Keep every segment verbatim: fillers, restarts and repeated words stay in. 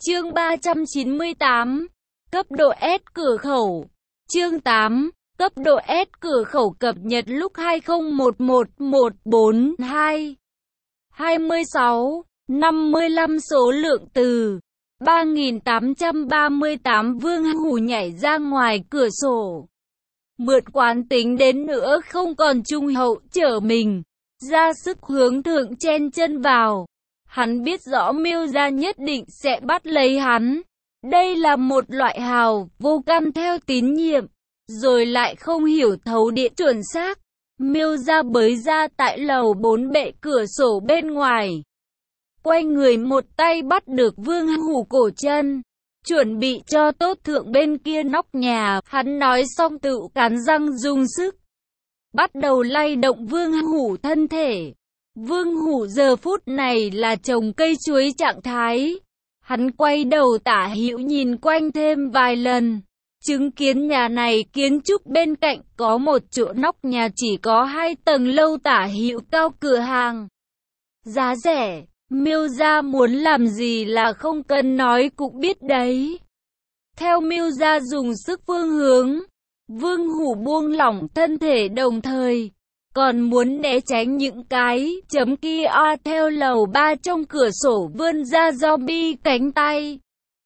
Chương ba trăm chín mươi tám. Cấp độ S cửa khẩu. Chương tám. Cấp độ S cửa khẩu cập nhật lúc hai không một một một bốn hai hai mươi sáu năm mươi lăm số lượng từ ba nghìn tám trăm ba mươi tám. Vương Hủ nhảy ra ngoài cửa sổ. Mượn quán tính đến nữa không còn trung hậu trở mình, ra sức hướng thượng chen chân vào. Hắn biết rõ Miêu gia nhất định sẽ bắt lấy hắn. Đây là một loại hào vô căn theo tín nhiệm, rồi lại không hiểu thấu địa chuẩn xác. Miêu gia bới ra tại lầu bốn bệ cửa sổ bên ngoài. Quay người một tay bắt được Vương Hủ cổ chân, chuẩn bị cho tốt thượng bên kia nóc nhà. Hắn nói xong tự cắn răng dùng sức, bắt đầu lay động Vương Hủ thân thể. Vương Hủ giờ phút này là trồng cây chuối trạng thái. Hắn quay đầu tả hữu nhìn quanh thêm vài lần, chứng kiến nhà này kiến trúc bên cạnh có một chỗ nóc nhà chỉ có hai tầng lâu tả hữu cao cửa hàng. Giá rẻ, Miêu gia muốn làm gì là không cần nói cũng biết đấy. Theo Miêu gia dùng sức phương hướng, Vương Hủ buông lỏng thân thể đồng thời còn muốn né tránh những cái chấm kia theo lầu ba trong cửa sổ vươn ra zombie cánh tay.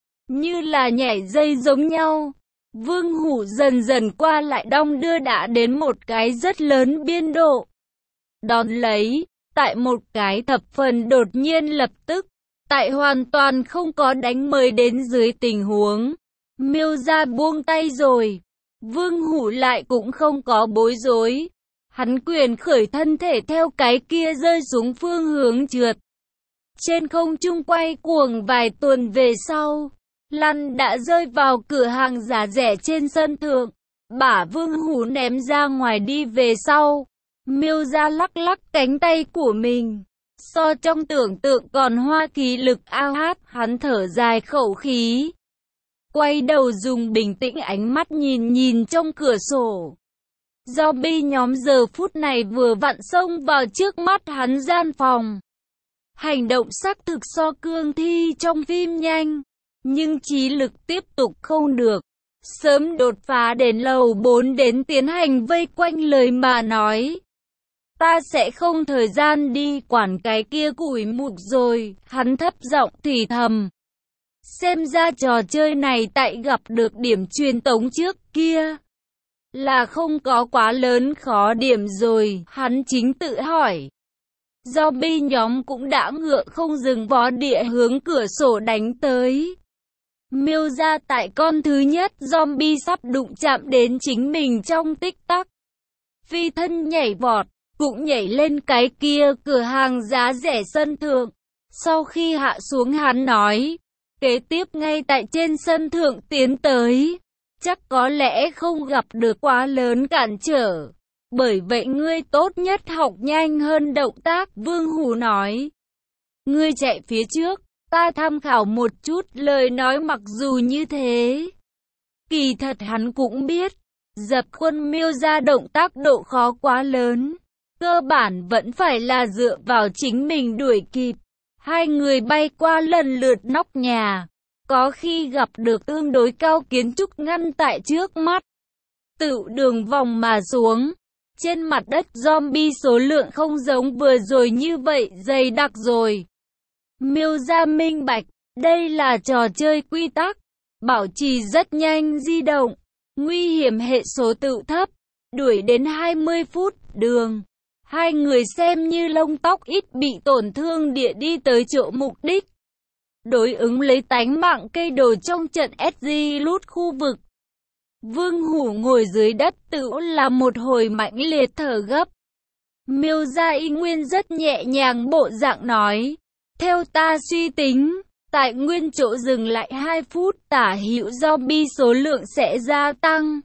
Như là nhảy dây giống nhau, Vương Hủ dần dần qua lại đong đưa đã đến một cái rất lớn biên độ. Đón lấy, tại một cái thập phần đột nhiên lập tức, tại hoàn toàn không có đánh mời đến dưới tình huống, Miêu gia buông tay rồi. Vương Hủ lại cũng không có bối rối. Hắn quyền khởi thân thể theo cái kia rơi xuống phương hướng trượt. Trên không trung quay cuồng vài tuần về sau, lăn đã rơi vào cửa hàng giá rẻ trên sân thượng. Bả Vương Hủ ném ra ngoài đi về sau. Miêu gia lắc lắc cánh tay của mình. So trong tưởng tượng còn hoa khí lực ao hát, hắn thở dài khẩu khí. Quay đầu dùng bình tĩnh ánh mắt nhìn nhìn trong cửa sổ. Zombie nhóm giờ phút này vừa vặn xông vào trước mắt hắn gian phòng. Hành động xác thực so cương thi trong phim nhanh, nhưng trí lực tiếp tục không được. Sớm đột phá đến lầu bốn đến tiến hành vây quanh lời mà nói. Ta sẽ không thời gian đi quản cái kia củi mụt rồi, hắn thấp giọng thì thầm. Xem ra trò chơi này tại gặp được điểm truyền tống trước kia là không có quá lớn khó điểm rồi, hắn chính tự hỏi. Zombie nhóm cũng đã ngựa không dừng vó địa hướng cửa sổ đánh tới. Miêu gia tại con thứ nhất zombie sắp đụng chạm đến chính mình trong tích tắc, phi thân nhảy vọt, cũng nhảy lên cái kia cửa hàng giá rẻ sân thượng. Sau khi hạ xuống hắn nói, kế tiếp ngay tại trên sân thượng tiến tới. Chắc có lẽ không gặp được quá lớn cản trở. Bởi vậy ngươi tốt nhất học nhanh hơn động tác, Vương Hủ nói. Ngươi chạy phía trước, ta tham khảo một chút. Lời nói mặc dù như thế, kỳ thật hắn cũng biết, dập khuôn Miêu gia động tác độ khó quá lớn. Cơ bản vẫn phải là dựa vào chính mình đuổi kịp. Hai người bay qua lần lượt nóc nhà. Có khi gặp được tương đối cao kiến trúc ngăn tại trước mắt, tự đường vòng mà xuống. Trên mặt đất zombie số lượng không giống vừa rồi như vậy dày đặc rồi. Miêu gia minh bạch, đây là trò chơi quy tắc, bảo trì rất nhanh di động, nguy hiểm hệ số tự thấp, đuổi đến hai mươi phút đường. Hai người xem như lông tóc ít bị tổn thương địa đi tới chỗ mục đích. Đối ứng lấy tánh mạng cây đồ trong trận ét giê lút khu vực. Vương Hủ ngồi dưới đất tự là một hồi mãnh liệt thở gấp. Miêu gia y nguyên rất nhẹ nhàng bộ dạng nói. Theo ta suy tính, tại nguyên chỗ dừng lại hai phút tả hữu zombie số lượng sẽ gia tăng.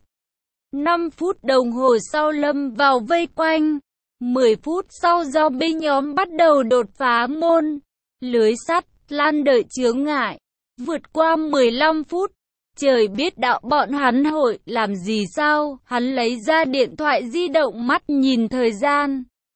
năm phút đồng hồ sau lâm vào vây quanh. mười phút sau zombie nhóm bắt đầu đột phá môn lưới sắt, lan đợi chướng ngại. Vượt qua mười lăm phút, trời biết đạo bọn hắn hội làm gì sao. Hắn lấy ra điện thoại di động mắt nhìn thời gian.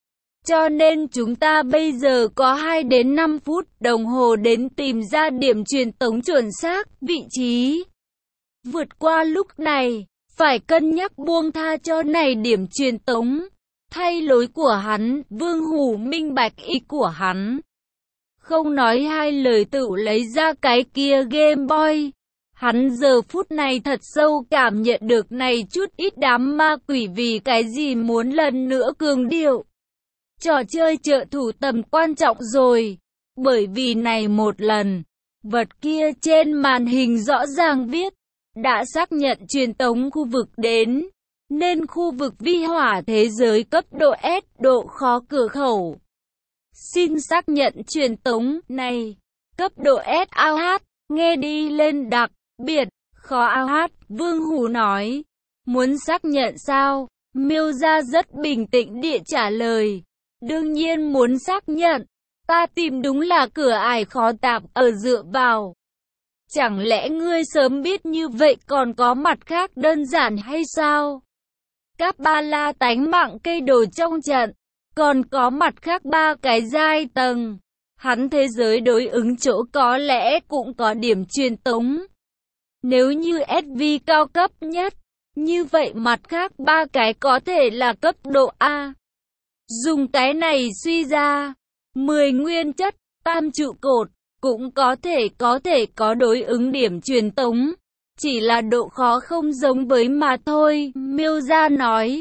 Cho nên chúng ta bây giờ có hai đến năm phút đồng hồ đến tìm ra điểm truyền tống chuẩn xác, vị trí. Vượt qua lúc này, phải cân nhắc buông tha cho này điểm truyền tống. Thay lối của hắn, Vương Hủ minh bạch ý của hắn. Không nói hai lời tự lấy ra cái kia Game Boy. Hắn giờ phút này thật sâu cảm nhận được này chút ít đám ma quỷ vì cái gì muốn lần nữa cường điệu. Trò chơi trợ thủ tầm quan trọng rồi. Bởi vì này một lần, vật kia trên màn hình rõ ràng viết, đã xác nhận truyền tống khu vực đến. Nên khu vực vi hỏa thế giới cấp độ S, độ khó cửa khẩu. Xin xác nhận truyền tống này. Cấp độ S a o hát, nghe đi lên đặc biệt, khó a o hát, Vương Hủ nói. Muốn xác nhận sao? Miêu Gia rất bình tĩnh địa trả lời. Đương nhiên muốn xác nhận. Ta tìm đúng là cửa ải khó tạp ở dựa vào. Chẳng lẽ ngươi sớm biết như vậy còn có mặt khác đơn giản hay sao? Các ba la tánh mạng cây đồ trong trận, còn có mặt khác ba cái giai tầng. Hắn thế giới đối ứng chỗ có lẽ cũng có điểm truyền tống. Nếu như ét vê cao cấp nhất, như vậy mặt khác ba cái có thể là cấp độ A. Dùng cái này suy ra, mười nguyên chất, tam trụ cột, cũng có thể có thể có đối ứng điểm truyền tống. Chỉ là độ khó không giống với mà thôi, Miêu Gia nói.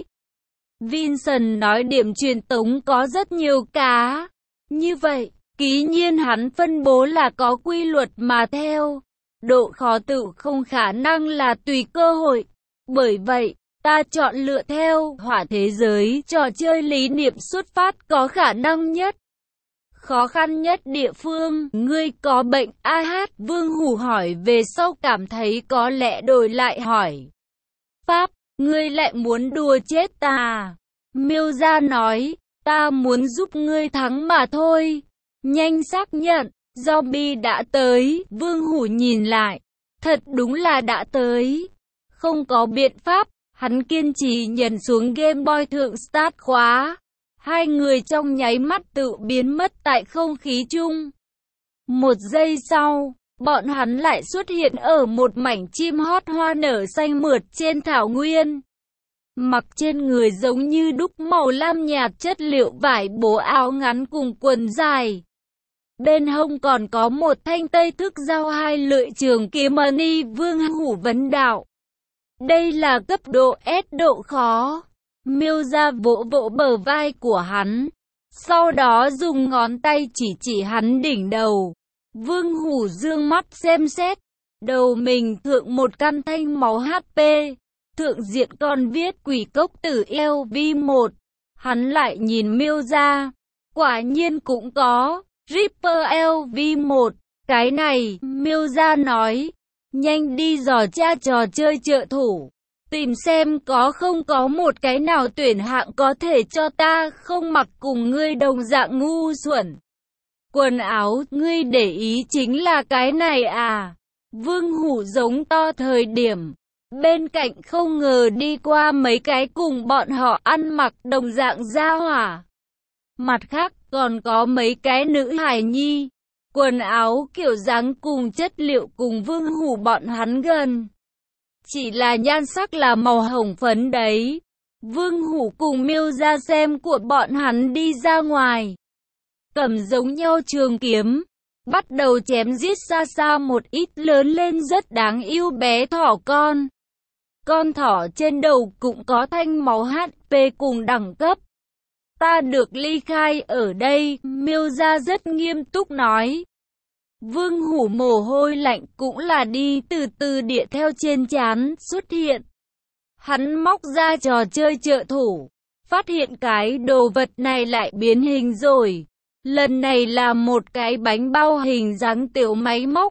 Vincent nói điểm truyền tống có rất nhiều cá. Như vậy, ký nhiên hắn phân bố là có quy luật mà theo. Độ khó tự không khả năng là tùy cơ hội. Bởi vậy, ta chọn lựa theo hỏa thế giới trò chơi lý niệm xuất phát có khả năng nhất. Khó khăn nhất địa phương, ngươi có bệnh a hát, Vương Hủ hỏi về sau cảm thấy có lẽ đổi lại hỏi. Pháp, ngươi lại muốn đùa chết ta. Miêu Gia nói, ta muốn giúp ngươi thắng mà thôi. Nhanh xác nhận, zombie đã tới, Vương Hủ nhìn lại. Thật đúng là đã tới. Không có biện pháp, hắn kiên trì nhấn xuống Game Boy thượng start khóa. Hai người trong nháy mắt tự biến mất tại không khí chung. Một giây sau, bọn hắn lại xuất hiện ở một mảnh chim hót hoa nở xanh mượt trên thảo nguyên. Mặc trên người giống như đúc màu lam nhạt chất liệu vải bố áo ngắn cùng quần dài. Bên hông còn có một thanh tây thức dao hai lưỡi trường kiếm mani. Vương Hủ vấn đạo. Đây là cấp độ S độ khó. Miêu Gia vỗ vỗ bờ vai của hắn. Sau đó dùng ngón tay chỉ chỉ hắn đỉnh đầu. Vương Hủ dương mắt xem xét. Đầu mình thượng một căn thanh máu hát pê. Thượng diện còn viết quỷ cốc tử eo vi một. Hắn lại nhìn Miêu Gia. Quả nhiên cũng có. Ripper eo vi một. Cái này, Miêu Gia nói. Nhanh đi dò tra trò chơi trợ thủ. Tìm xem có không có một cái nào tuyển hạng có thể cho ta không mặc cùng ngươi đồng dạng ngu xuẩn. Quần áo, ngươi để ý chính là cái này à? Vương Hủ giống to thời điểm. Bên cạnh không ngờ đi qua mấy cái cùng bọn họ ăn mặc đồng dạng gia hỏa. Mặt khác còn có mấy cái nữ hài nhi. Quần áo kiểu dáng cùng chất liệu cùng Vương Hủ bọn hắn gần. Chỉ là nhan sắc là màu hồng phấn đấy. Vương Hủ cùng Miêu Gia xem của bọn hắn đi ra ngoài. Cầm giống nhau trường kiếm. Bắt đầu chém giết xa xa một ít lớn lên rất đáng yêu bé thỏ con. Con thỏ trên đầu cũng có thanh máu hát pê cùng đẳng cấp. Ta được ly khai ở đây, Miêu Gia rất nghiêm túc nói. Vương Hủ mồ hôi lạnh cũng là đi từ từ địa theo trên trán xuất hiện. Hắn móc ra trò chơi trợ thủ, phát hiện cái đồ vật này lại biến hình rồi. Lần này là một cái bánh bao hình dáng tiểu máy móc.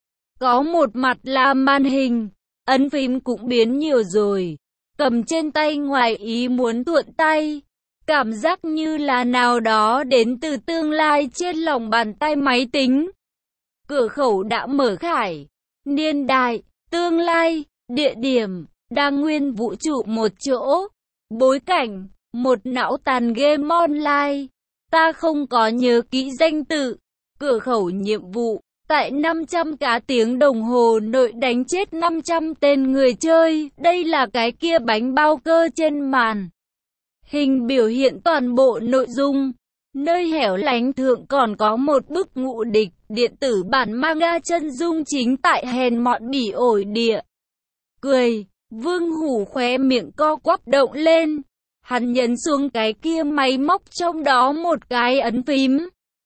Có một mặt là màn hình, ấn phím cũng biến nhiều rồi. Cầm trên tay ngoài ý muốn thuận tay. Cảm giác như là nào đó đến từ tương lai trên lòng bàn tay máy tính. Cửa khẩu đã mở khải. Niên đại, tương lai, địa điểm, đa nguyên vũ trụ một chỗ. Bối cảnh, một não tàn game online. Ta không có nhớ kỹ danh tự. Cửa khẩu nhiệm vụ. Tại năm trăm cá tiếng đồng hồ nội đánh chết năm trăm tên người chơi. Đây là cái kia bánh bao cơ trên màn hình biểu hiện toàn bộ nội dung. Nơi hẻo lánh thượng còn có một bức ngụ địch, điện tử bản manga chân dung chính tại hèn mọn bỉ ổi địa. Cười, Vương Hủ khóe miệng co quắp động lên. Hắn nhấn xuống cái kia máy móc trong đó một cái ấn phím.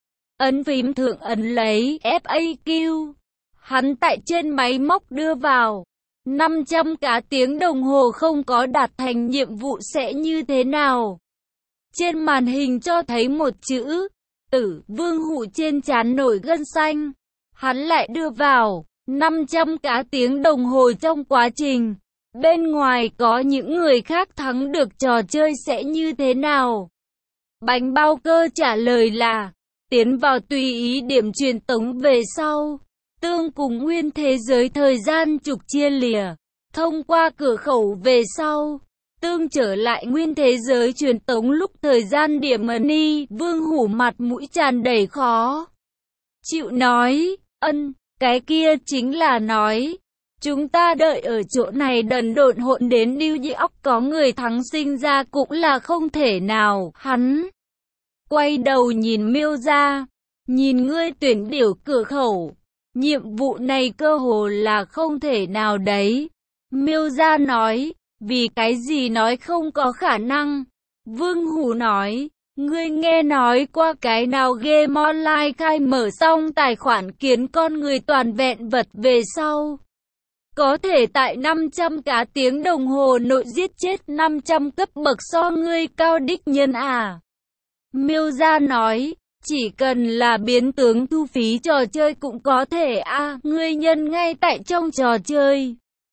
Ấn phím thượng ấn lấy ép a quy. Hắn tại trên máy móc đưa vào. năm trăm cá tiếng đồng hồ không có đạt thành nhiệm vụ sẽ như thế nào? Trên màn hình cho thấy một chữ tử. Vương Hủ trên trán nổi gân xanh. Hắn lại đưa vào năm trăm cá tiếng đồng hồ trong quá trình. Bên ngoài có những người khác thắng được trò chơi sẽ như thế nào? Bánh bao cơ trả lời là tiến vào tùy ý điểm truyền tống về sau. Tương cùng nguyên thế giới thời gian trục chia lìa. Thông qua cửa khẩu về sau. Tương trở lại nguyên thế giới truyền tống lúc thời gian điểm ấn y. Vương Hủ mặt mũi tràn đầy khó chịu nói. Ân, cái kia chính là nói. Chúng ta đợi ở chỗ này đần độn hỗn đến New York có người thắng sinh ra cũng là không thể nào. Hắn quay đầu nhìn Miêu ra. Nhìn ngươi tuyển điểu cửa khẩu. Nhiệm vụ này cơ hồ là không thể nào đấy. Miêu ra nói. Vì cái gì nói không có khả năng? Vương Hủ nói. Ngươi nghe nói qua cái nào game online khai mở xong tài khoản kiến con người toàn vẹn vật về sau. Có thể tại năm trăm cá tiếng đồng hồ nội giết chết năm trăm cấp bậc so ngươi cao đích nhân à? Miêu gia nói, chỉ cần là biến tướng thu phí trò chơi cũng có thể à, ngươi nhân ngay tại trong trò chơi.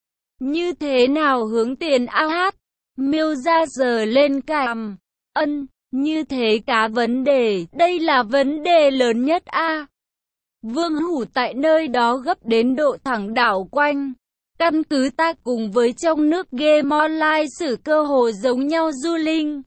Như thế nào hướng tiền a hát? Miêu gia giờ lên cằm. Ân, như thế cả vấn đề, đây là vấn đề lớn nhất a. À. Vương Hủ tại nơi đó gấp đến độ thẳng đảo quanh. Căn cứ ta cùng với trong nước game online xử cơ hồ giống nhau du linh.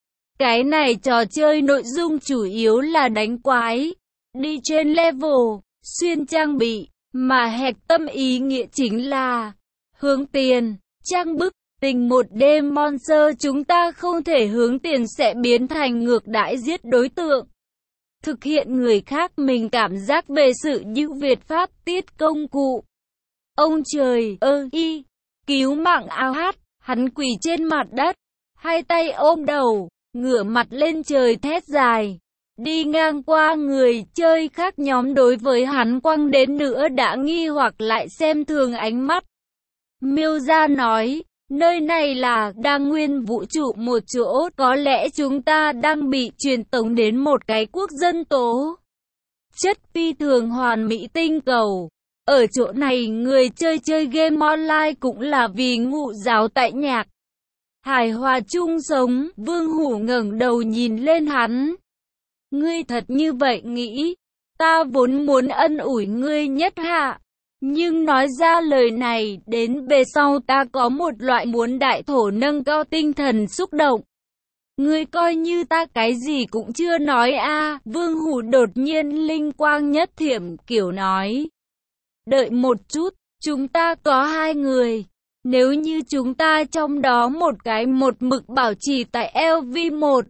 Cái này trò chơi nội dung chủ yếu là đánh quái, đi trên level, xuyên trang bị, mà hạch tâm ý nghĩa chính là hướng tiền, trang bức, tình một đêm monster chúng ta không thể hướng tiền sẽ biến thành ngược đãi giết đối tượng. Thực hiện người khác mình cảm giác về sự ưu việt pháp tiết công cụ. Ông trời ơi y, cứu mạng ao hát, hắn quỳ trên mặt đất, hai tay ôm đầu, ngửa mặt lên trời thét dài. Đi ngang qua người chơi khác nhóm đối với hắn quăng đến nữa đã nghi hoặc lại xem thường ánh mắt. Miêu gia nói, nơi này là đa nguyên vũ trụ một chỗ, có lẽ chúng ta đang bị truyền tống đến một cái quốc dân tố chất phi thường hoàn mỹ tinh cầu. Ở chỗ này người chơi chơi game online cũng là vì ngụ giáo tại nhạc. Hài hòa chung sống, Vương Hủ ngẩng đầu nhìn lên hắn. Ngươi thật như vậy nghĩ, ta vốn muốn ân ủi ngươi nhất hạ. Nhưng nói ra lời này, đến về sau ta có một loại muốn đại thổ nâng cao tinh thần xúc động. Ngươi coi như ta cái gì cũng chưa nói a. À. Vương Hủ đột nhiên linh quang nhất thiểm kiểu nói. Đợi một chút, chúng ta có hai người. Nếu như chúng ta trong đó một cái một mực bảo trì tại L V một,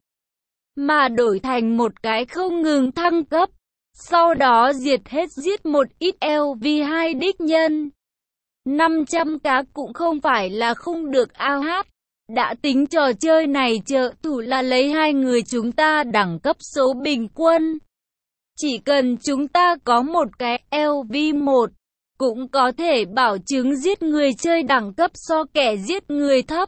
mà đổi thành một cái không ngừng thăng cấp, sau đó diệt hết giết một ít L V hai đích nhân. năm trăm cá cũng không phải là không được ao hát. Đã tính trò chơi này trợ thủ là lấy hai người chúng ta đẳng cấp số bình quân. Chỉ cần chúng ta có một cái L V một, cũng có thể bảo chứng giết người chơi đẳng cấp so kẻ giết người thấp.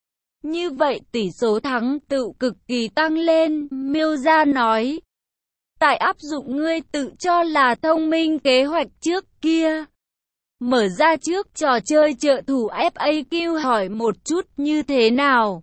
Như vậy tỷ số thắng tự cực kỳ tăng lên, Miêu gia nói. Tại áp dụng ngươi tự cho là thông minh kế hoạch trước kia. Mở ra trước trò chơi trợ thủ F A Q hỏi một chút như thế nào.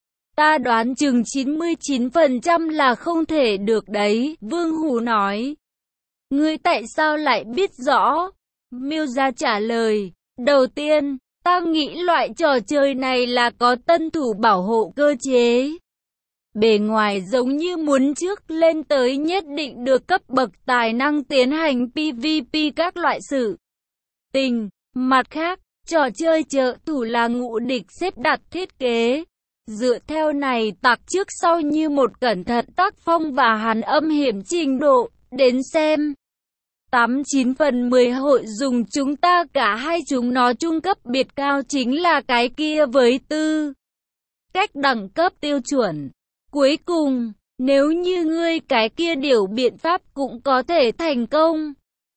Ta đoán chừng chín mươi chín phần trăm là không thể được đấy, Vương Hủ nói. Ngươi tại sao lại biết rõ? Miêu gia trả lời, đầu tiên, ta nghĩ loại trò chơi này là có tân thủ bảo hộ cơ chế. Bề ngoài giống như muốn trước lên tới nhất định được cấp bậc tài năng tiến hành pê vê pê các loại sự tình. Mặt khác, trò chơi trợ thủ là ngũ địch xếp đặt thiết kế. Dựa theo này tặc trước sau như một cẩn thận tác phong và hàn âm hiểm trình độ, đến xem. tám chín phần mười hội dùng chúng ta cả hai chúng nó trung cấp biệt cao chính là cái kia với tư cách đẳng cấp tiêu chuẩn. Cuối cùng, nếu như ngươi cái kia điều biện pháp cũng có thể thành công.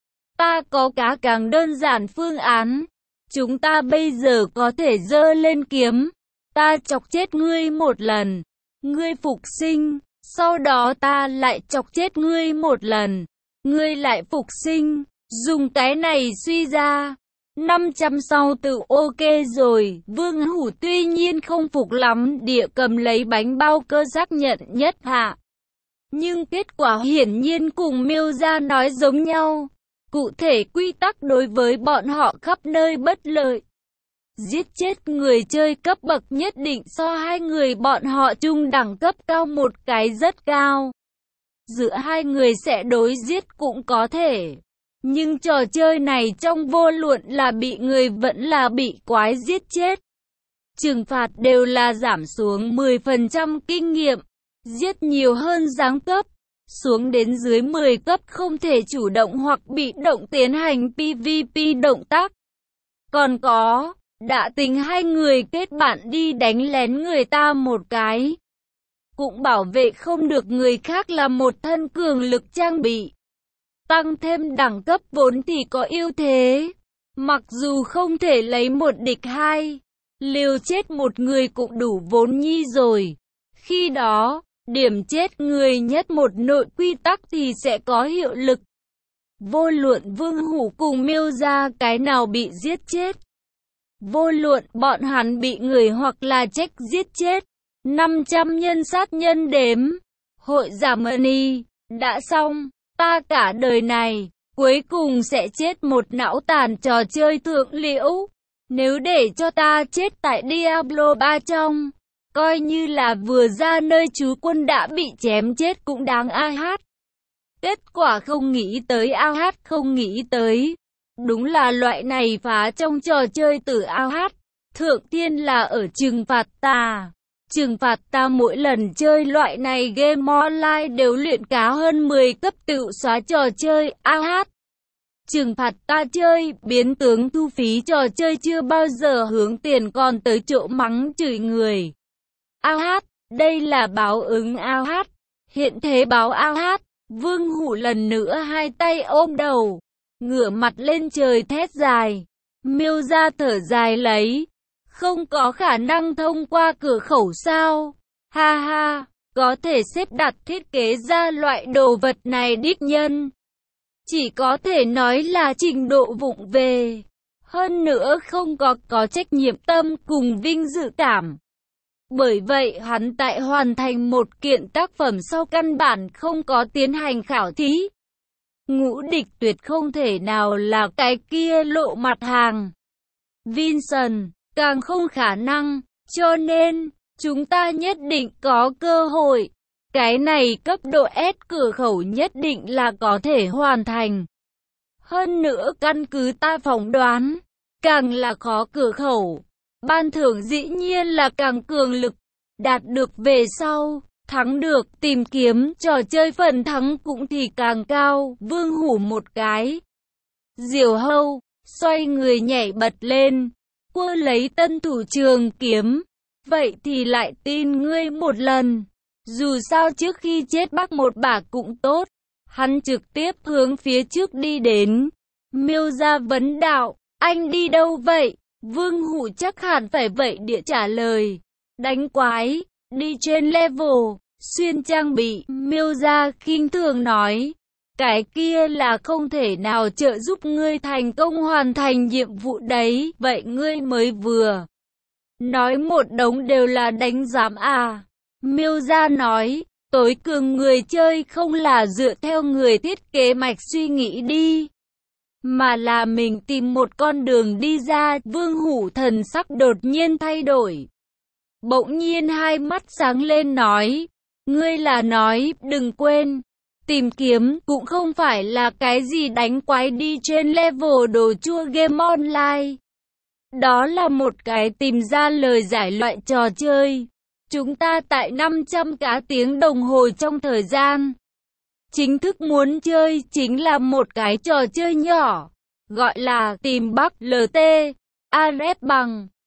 Ta có cá càng đơn giản phương án. Chúng ta bây giờ có thể giơ lên kiếm. Ta chọc chết ngươi một lần. Ngươi phục sinh. Sau đó ta lại chọc chết ngươi một lần. Ngươi lại phục sinh. Dùng cái này suy ra. năm trăm sau tự ok rồi. Vương Hủ tuy nhiên không phục lắm địa cầm lấy bánh bao cơ xác nhận nhất hạ. Nhưng kết quả hiển nhiên cùng Miêu Gia nói giống nhau. Cụ thể quy tắc đối với bọn họ khắp nơi bất lợi. Giết chết người chơi cấp bậc nhất định so hai người bọn họ chung đẳng cấp cao một cái rất cao. Giữa hai người sẽ đối giết cũng có thể. Nhưng trò chơi này trong vô luận là bị người vẫn là bị quái giết chết. Trừng phạt đều là giảm xuống mười phần trăm kinh nghiệm. Giết nhiều hơn giáng cấp. Xuống đến dưới mười cấp không thể chủ động hoặc bị động tiến hành pê vê pê động tác. Còn có, đã tính hai người kết bạn đi đánh lén người ta một cái. Cũng bảo vệ không được người khác là một thân cường lực trang bị. Tăng thêm đẳng cấp vốn thì có ưu thế. Mặc dù không thể lấy một địch hai, liều chết một người cũng đủ vốn nhi rồi. Khi đó, điểm chết người nhất một nội quy tắc thì sẽ có hiệu lực. Vô luận Vương Hủ cùng Miêu Gia cái nào bị giết chết. Vô luận bọn hắn bị người hoặc là trách giết chết. năm trăm nhân sát nhân đếm. Hội giả money. Đã xong. Ta cả đời này. Cuối cùng sẽ chết một não tàn trò chơi thượng liễu. Nếu để cho ta chết tại Diablo ba trong. Coi như là vừa ra nơi trú quân đã bị chém chết cũng đáng a hát. Kết quả không nghĩ tới a hát không nghĩ tới. Đúng là loại này phá trong trò chơi tử a hát. Thượng tiên là ở trừng phạt ta. Trừng phạt ta mỗi lần chơi loại này game online đều luyện cá hơn mười cấp tự xóa trò chơi a hát. Trừng phạt ta chơi biến tướng thu phí trò chơi chưa bao giờ hướng tiền còn tới chỗ mắng chửi người. a hát, đây là báo ứng a hát. Hiện thế báo a hát. Vương Hủ lần nữa hai tay ôm đầu, ngửa mặt lên trời thét dài. Miêu Gia thở dài lấy. Không có khả năng thông qua cửa khẩu sao? Ha ha, có thể xếp đặt thiết kế ra loại đồ vật này đích nhân. Chỉ có thể nói là trình độ vụng về. Hơn nữa không có có trách nhiệm tâm cùng vinh dự cảm. Bởi vậy hắn tại hoàn thành một kiện tác phẩm sau căn bản không có tiến hành khảo thí. Ngũ địch tuyệt không thể nào là cái kia lộ mặt hàng. Vincent, càng không khả năng, cho nên, chúng ta nhất định có cơ hội. Cái này cấp độ S cửa khẩu nhất định là có thể hoàn thành. Hơn nữa căn cứ ta phỏng đoán, càng là khó cửa khẩu. Ban thưởng dĩ nhiên là càng cường lực, đạt được về sau, thắng được tìm kiếm trò chơi phần thắng cũng thì càng cao. Vương Hủ một cái diều hâu, xoay người nhảy bật lên, quơ lấy tân thủ trường kiếm. Vậy thì lại tin ngươi một lần, dù sao trước khi chết bắt một bả cũng tốt. Hắn trực tiếp hướng phía trước đi đến. Miêu Gia vấn đạo, anh đi đâu vậy? Vương Hủ chắc hẳn phải vậy địa trả lời. Đánh quái, đi trên level, xuyên trang bị. Miêu Gia khinh thường nói, cái kia là không thể nào trợ giúp ngươi thành công hoàn thành nhiệm vụ đấy. Vậy ngươi mới vừa nói một đống đều là đánh giám à? Miêu Gia nói, tối cường người chơi không là dựa theo người thiết kế mạch suy nghĩ đi, mà là mình tìm một con đường đi ra. Vương Hủ thần sắc đột nhiên thay đổi. Bỗng nhiên hai mắt sáng lên nói, Ngươi là nói, đừng quên, tìm kiếm cũng không phải là cái gì đánh quái đi trên level đồ chua game online. Đó là một cái tìm ra lời giải loại trò chơi. Chúng ta tại năm trăm cá tiếng đồng hồ trong thời gian chính thức muốn chơi chính là một cái trò chơi nhỏ, gọi là tìm Bắc lờ tê, Aref bằng